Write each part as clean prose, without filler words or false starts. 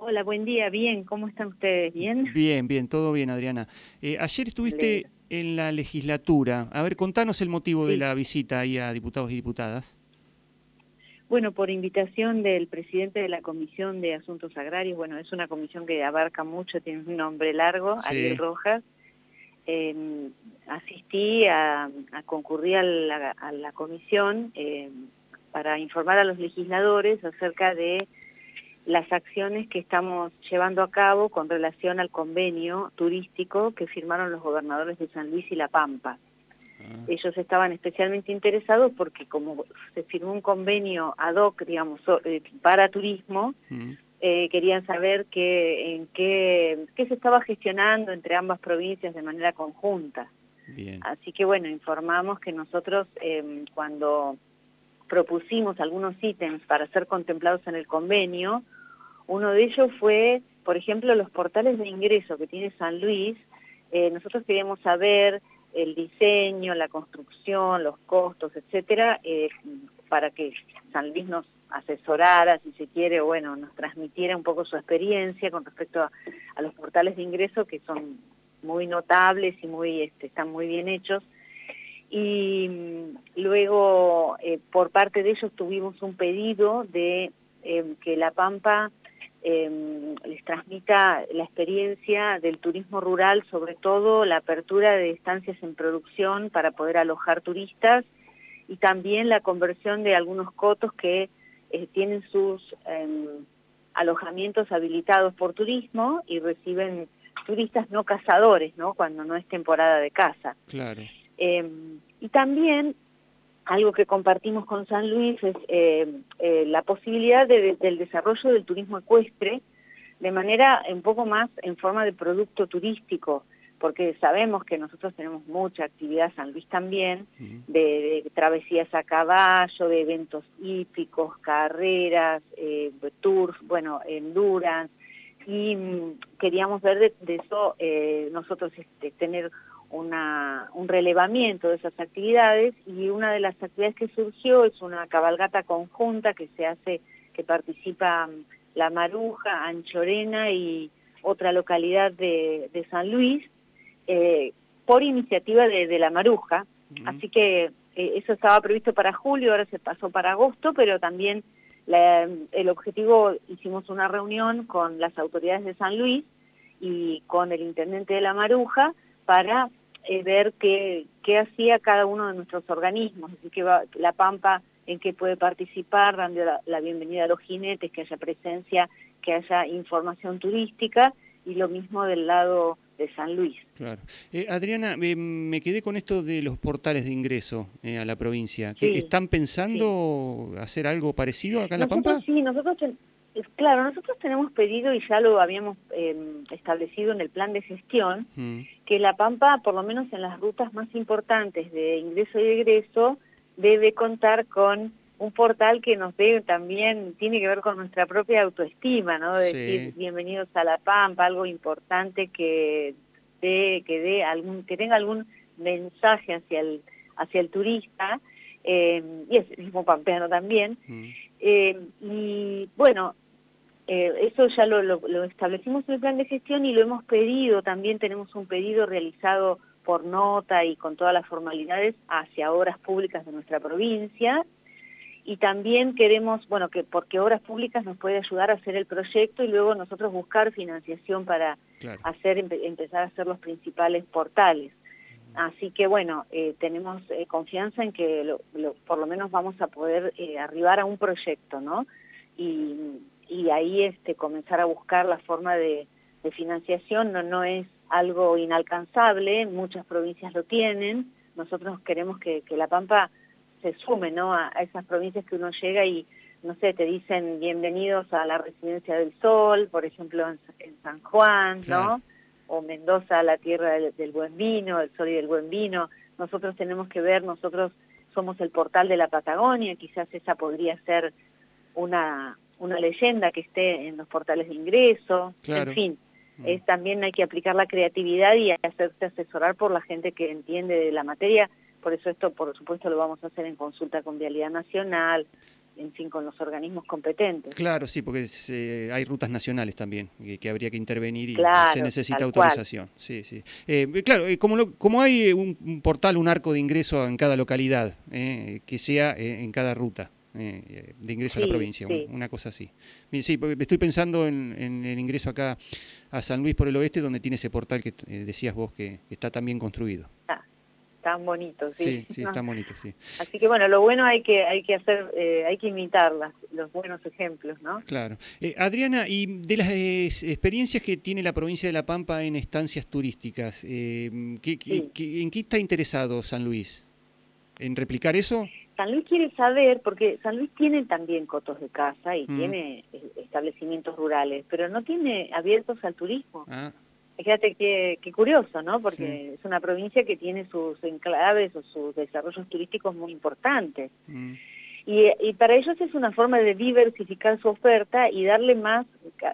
Hola, buen día, bien, ¿cómo están ustedes? ¿Bien? Bien, bien, todo bien, Adriana. Ayer Me estuviste alegro. en la legislatura. A ver, contanos el motivo de Sí, la visita ahí a diputados y diputadas. bueno, por invitación del presidente de la Comisión de Asuntos Agrarios, bueno, es una comisión que abarca mucho, tiene un nombre largo, Ariel Sí. Rojas, asistí a concurrir a la comisión para informar a los legisladores acerca de las acciones que estamos llevando a cabo con relación al convenio turístico que firmaron los gobernadores de San Luis y La Pampa. Ah, Ellos estaban especialmente interesados porque como se firmó un convenio ad hoc, digamos, para turismo, mm, querían saber qué se estaba gestionando entre ambas provincias de manera conjunta. bien. Así que bueno, informamos que nosotros cuando propusimos algunos ítems para ser contemplados en el convenio, uno de ellos fue, por ejemplo, los portales de ingreso que tiene San Luis. Nosotros queríamos saber el diseño, la construcción, los costos, etcétera, para que San Luis nos asesorara, si se quiere, o bueno, nos transmitiera un poco su experiencia con respecto a los portales de ingreso, que son muy notables y están muy bien hechos. Y luego, por parte de ellos, tuvimos un pedido de que La Pampa les transmita la experiencia del turismo rural, sobre todo la apertura de estancias en producción para poder alojar turistas y también la conversión de algunos cotos que tienen sus alojamientos habilitados por turismo y reciben turistas no cazadores, ¿no? Cuando no es temporada de caza. Claro. Y también algo que compartimos con San Luis es la posibilidad del desarrollo del turismo ecuestre de manera un poco más en forma de producto turístico, porque sabemos que nosotros tenemos mucha actividad, San Luis también, Mm, de travesías a caballo, de eventos hípicos, carreras, tours, bueno, endurance, y queríamos ver de eso nosotros tener un relevamiento de esas actividades, y una de las actividades que surgió es una cabalgata conjunta que se hace, que participa La Maruja, Anchorena y otra localidad de San Luis, por iniciativa de La Maruja. mm, Así que eso estaba previsto para julio, ahora se pasó para agosto, pero también el objetivo, hicimos una reunión con las autoridades de San Luis y con el intendente de La Maruja para ver qué hacía cada uno de nuestros organismos, así que La Pampa en qué puede participar, dando la bienvenida a los jinetes, que haya presencia, que haya información turística, y lo mismo del lado de San Luis. claro. Adriana, me quedé con esto de los portales de ingreso a la provincia. Sí, ¿Están sí. pensando hacer algo parecido acá en La Nosotros Pampa? sí, claro, nosotros tenemos pedido y ya lo habíamos establecido en el plan de gestión, Mm, que La Pampa, por lo menos en las rutas más importantes de ingreso y egreso, debe contar con un portal que nos dé también, tiene que ver con nuestra propia autoestima, ¿no? De decir sí, bienvenidos a La Pampa, algo importante que tenga algún mensaje hacia el turista, y es el mismo pampeano también. mm, Y bueno, eso ya lo establecimos en el plan de gestión y lo hemos pedido, también tenemos un pedido realizado por nota y con todas las formalidades hacia obras públicas de nuestra provincia, y también queremos, bueno, porque obras públicas nos puede ayudar a hacer el proyecto y luego nosotros buscar financiación para claro. empezar a hacer los principales portales. Así que bueno, tenemos confianza en que por lo menos vamos a poder arribar a un proyecto, ¿no? Y ahí comenzar a buscar la forma de financiación. No es algo inalcanzable, muchas provincias lo tienen. Nosotros queremos que La Pampa se sume, ¿no? A esas provincias que uno llega y, no sé, te dicen bienvenidos a la Residencia del Sol, por ejemplo, en San Juan, Claro. ¿no? O Mendoza, la tierra del buen vino, el sol y del buen vino. Nosotros tenemos que ver, nosotros somos el portal de la Patagonia, quizás esa podría ser una leyenda que esté en los portales de ingreso, en Claro. fin. Mm, También hay que aplicar la creatividad y hacerse asesorar por la gente que entiende de la materia. Por eso esto, por supuesto, lo vamos a hacer en consulta con Vialidad Nacional, en fin, con los organismos competentes. Claro, sí, porque hay rutas nacionales también que habría que intervenir y Claro, se necesita tal cual. autorización. Sí, sí. Claro, como hay un portal, un arco de ingreso en cada localidad, que sea en cada ruta de ingreso a la Sí, provincia, sí. una cosa así. Mire, sí, porque estoy pensando en el ingreso acá a San Luis por el Oeste, donde tiene ese portal que decías vos que está tan bien construido. Ah, tan bonito, sí. Sí, sí, No. está bonito, sí. Así que bueno, lo bueno hay que hacer, hay que imitar los buenos ejemplos, ¿no? Claro. Adriana, y de las experiencias que tiene la provincia de La Pampa en estancias turísticas, Sí. ¿en qué está interesado San Luis? ¿En replicar eso? San Luis quiere saber, porque San Luis tiene también cotos de caza y Mm. tiene establecimientos rurales, pero no tiene abiertos al turismo. Ah, Fíjate qué curioso, ¿no? sí. Porque es una provincia que tiene sus enclaves o sus desarrollos turísticos muy importantes. Mm. Y para ellos es una forma de diversificar su oferta y darle más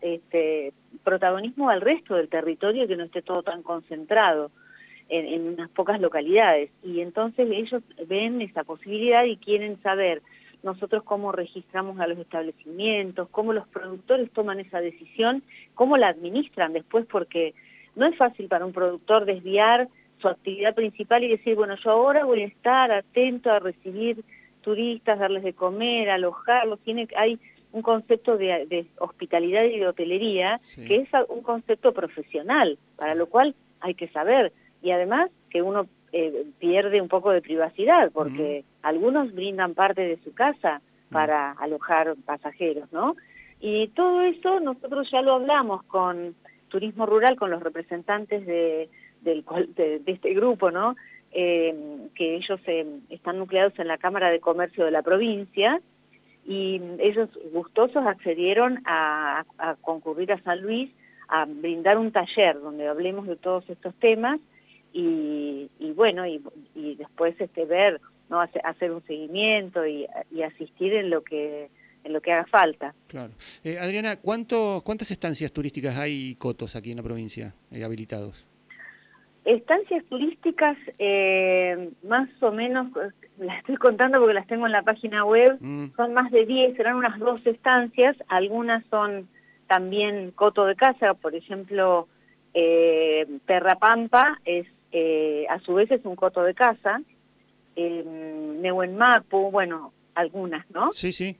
protagonismo al resto del territorio, que no esté todo tan concentrado en unas pocas localidades. Y entonces ellos ven esa posibilidad y quieren saber nosotros cómo registramos a los establecimientos, cómo los productores toman esa decisión, cómo la administran después, porque no es fácil para un productor desviar su actividad principal y decir, bueno, yo ahora voy a estar atento a recibir turistas, darles de comer, alojarlos. Hay un concepto de hospitalidad y de hotelería Sí. que es un concepto profesional, para lo cual hay que saber. Y además que uno pierde un poco de privacidad, porque algunos brindan parte de su casa para alojar pasajeros, ¿no? Y todo eso nosotros ya lo hablamos con Turismo Rural, con los representantes de este grupo, ¿no? Que ellos están nucleados en la Cámara de Comercio de la provincia, y ellos gustosos accedieron a concurrir a San Luis a brindar un taller donde hablemos de todos estos temas y bueno, y después ver, ¿no? Hacer un seguimiento y asistir en lo que haga falta. Claro. Adriana, ¿cuántas estancias turísticas hay cotos aquí en la provincia habilitados? Estancias turísticas, más o menos, las estoy contando porque las tengo en la página web, son más de 10, serán unas 12 estancias, algunas son también coto de caza, por ejemplo, Perrapampa a su vez es un coto de caza, Neuenmapu, bueno, algunas, ¿no? Sí, sí.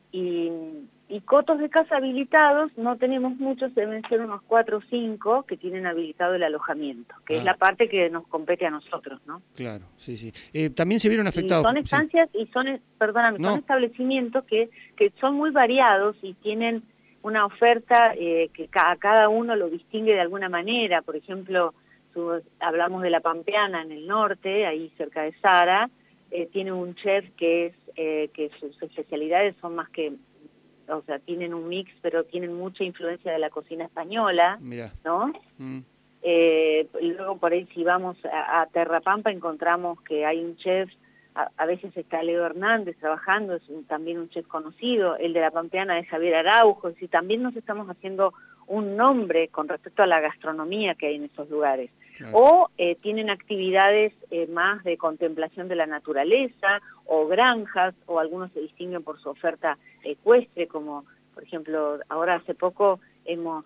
Y cotos de casa habilitados no tenemos muchos, deben ser unos 4 o 5 que tienen habilitado el alojamiento, que es la parte que nos compete a nosotros, ¿no? Claro, sí, sí. También se vieron afectados. Y son estancias sí. y perdóname, No. son establecimientos que son muy variados y tienen una oferta que a cada uno lo distingue de alguna manera. Por ejemplo, hablamos de La Pampeana en el norte, ahí cerca de Sara, tiene un chef que sus especialidades son más que, o sea, tienen un mix, pero tienen mucha influencia de la cocina española, Mirá. ¿no? Luego por ahí si vamos a Terrapampa encontramos que hay un chef, a veces está Leo Hernández trabajando, es también un chef conocido, el de La Pampeana es Javier Araujo, y también nos estamos haciendo un nombre con respecto a la gastronomía que hay en esos lugares. Claro. O tienen actividades más de contemplación de la naturaleza, o granjas, o algunos se distinguen por su oferta ecuestre, como por ejemplo, ahora hace poco hemos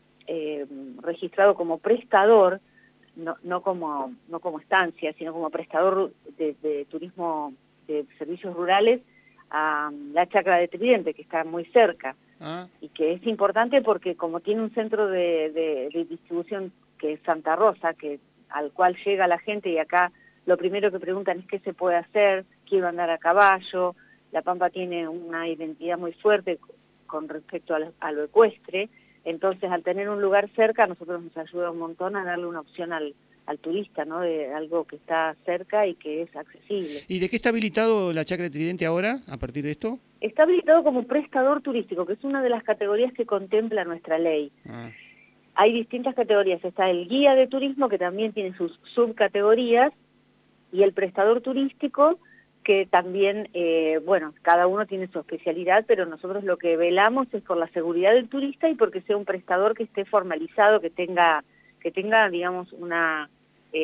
registrado como prestador, no como estancia, sino como prestador de turismo de servicios rurales a la Chacra de Tridente, que está muy cerca, y que es importante porque como tiene un centro de distribución que es Santa Rosa, al cual llega la gente, y acá lo primero que preguntan es qué se puede hacer, quiero andar a caballo, La Pampa tiene una identidad muy fuerte con respecto a lo ecuestre. Entonces, al tener un lugar cerca, a nosotros nos ayuda un montón a darle una opción al turista, ¿no? De algo que está cerca y que es accesible. ¿Y de qué está habilitado la Chacra de Tridente ahora, a partir de esto? Está habilitado como prestador turístico, que es una de las categorías que contempla nuestra ley. Hay distintas categorías. Está el guía de turismo, que también tiene sus subcategorías, y el prestador turístico, que también, bueno, cada uno tiene su especialidad, pero nosotros lo que velamos es por la seguridad del turista y porque sea un prestador que esté formalizado, que tenga digamos, una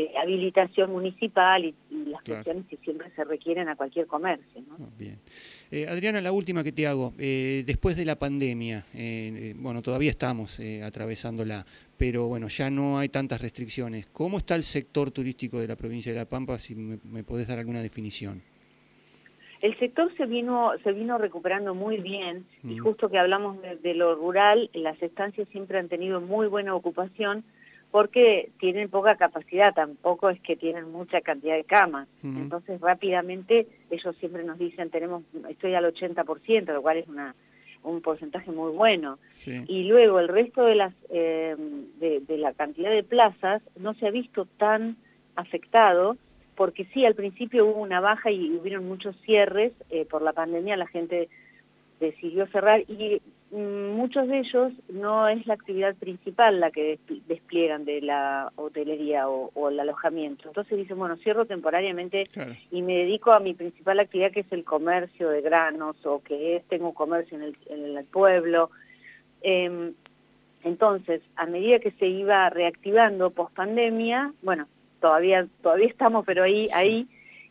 habilitación municipal y las cuestiones que siempre se requieren a cualquier comercio, ¿no? Bien. Adriana, la última que te hago. Después de la pandemia, bueno, todavía estamos atravesándola, pero bueno, ya no hay tantas restricciones. ¿Cómo está el sector turístico de la provincia de La Pampa? Si me podés dar alguna definición. El sector se vino recuperando muy bien, y justo que hablamos de lo rural, las estancias siempre han tenido muy buena ocupación, porque tienen poca capacidad, tampoco es que tienen mucha cantidad de camas. Entonces rápidamente ellos siempre nos dicen, estoy al 80%, lo cual es un porcentaje muy bueno. Sí. Y luego el resto de de la cantidad de plazas no se ha visto tan afectado, porque sí, al principio hubo una baja y hubieron muchos cierres, por la pandemia la gente decidió cerrar, y muchos de ellos no es la actividad principal la que despliegan de la hotelería o el alojamiento. Entonces dicen, bueno, cierro temporariamente, claro, y me dedico a mi principal actividad, que es el comercio de granos, o tengo comercio en el pueblo. Entonces, a medida que se iba reactivando post pandemia, bueno, todavía estamos, pero ahí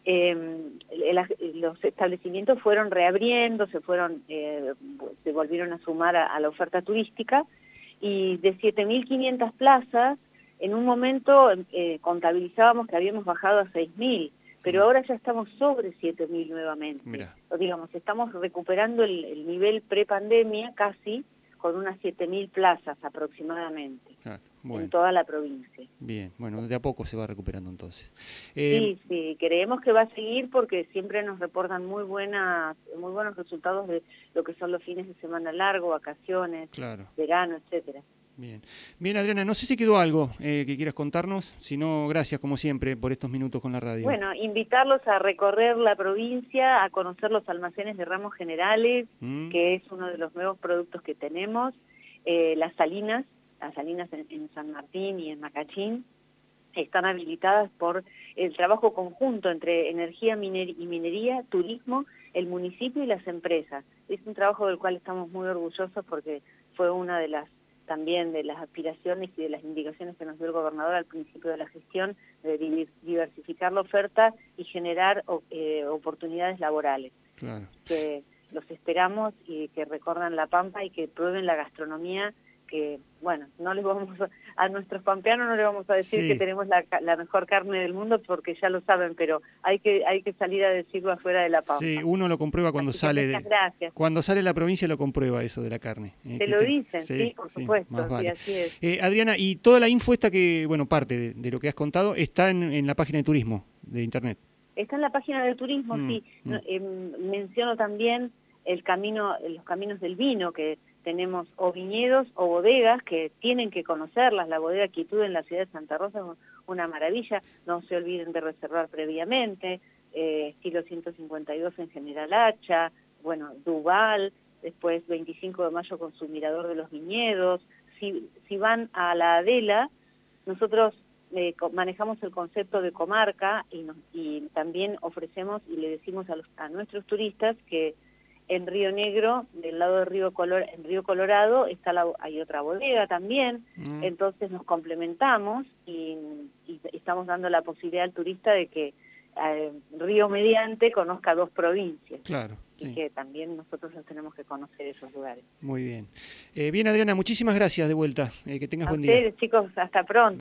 los establecimientos fueron reabriendo, se volvieron a sumar a la oferta turística, y de 7.500 plazas, en un momento contabilizábamos que habíamos bajado a 6.000, pero ahora ya estamos sobre 7.000 nuevamente. Mirá. Digamos, estamos recuperando el nivel pre-pandemia casi, con unas 7.000 plazas aproximadamente. Claro. Bueno. En toda la provincia. Bien, bueno, de a poco se va recuperando entonces. Sí, creemos que va a seguir, porque siempre nos reportan muy buenos resultados de lo que son los fines de semana largo, vacaciones, claro, verano, etcétera. Bien, Adriana, no sé si quedó algo que quieras contarnos, si no, gracias como siempre por estos minutos con la radio. Bueno, invitarlos a recorrer la provincia, a conocer los almacenes de ramos generales, que es uno de los nuevos productos que tenemos, las salinas en San Martín y en Macachín, están habilitadas por el trabajo conjunto entre energía y minería, turismo, el municipio y las empresas. Es un trabajo del cual estamos muy orgullosos, porque fue una de las aspiraciones y de las indicaciones que nos dio el gobernador al principio de la gestión, de diversificar la oferta y generar oportunidades laborales. Claro. Que los esperamos, y que recorran La Pampa y que prueben la gastronomía, que, bueno, a nuestros pampeanos no les vamos a decir, sí, que tenemos la mejor carne del mundo, porque ya lo saben, pero hay que salir a decirlo afuera de La Pampa. Sí, uno lo comprueba cuando cuando sale la provincia, lo comprueba eso de la carne. Te lo dicen, sí, por supuesto, más vale. Sí, así es. Adriana, y toda la info esta que, bueno, parte de lo que has contado, está en la página de turismo de internet. Está en la página de turismo, sí. Menciono también los caminos del vino, que tenemos o viñedos o bodegas que tienen que conocerlas. La bodega Quietud en la ciudad de Santa Rosa es una maravilla. No se olviden de reservar previamente. Estilo 152 en General Hacha, bueno, Duval, después 25 de mayo con su Mirador de los Viñedos. Si van a la Adela, nosotros manejamos el concepto de comarca, y también ofrecemos y le decimos a nuestros turistas que en Río Negro, del lado de en Río Colorado, hay otra bodega también. Entonces nos complementamos y estamos dando la posibilidad al turista de que Río mediante conozca dos provincias. Claro. Y sí, que también nosotros tenemos que conocer esos lugares. Muy bien. Bien, Adriana, muchísimas gracias de vuelta. Que tengas buen día. A ustedes, chicos, hasta pronto.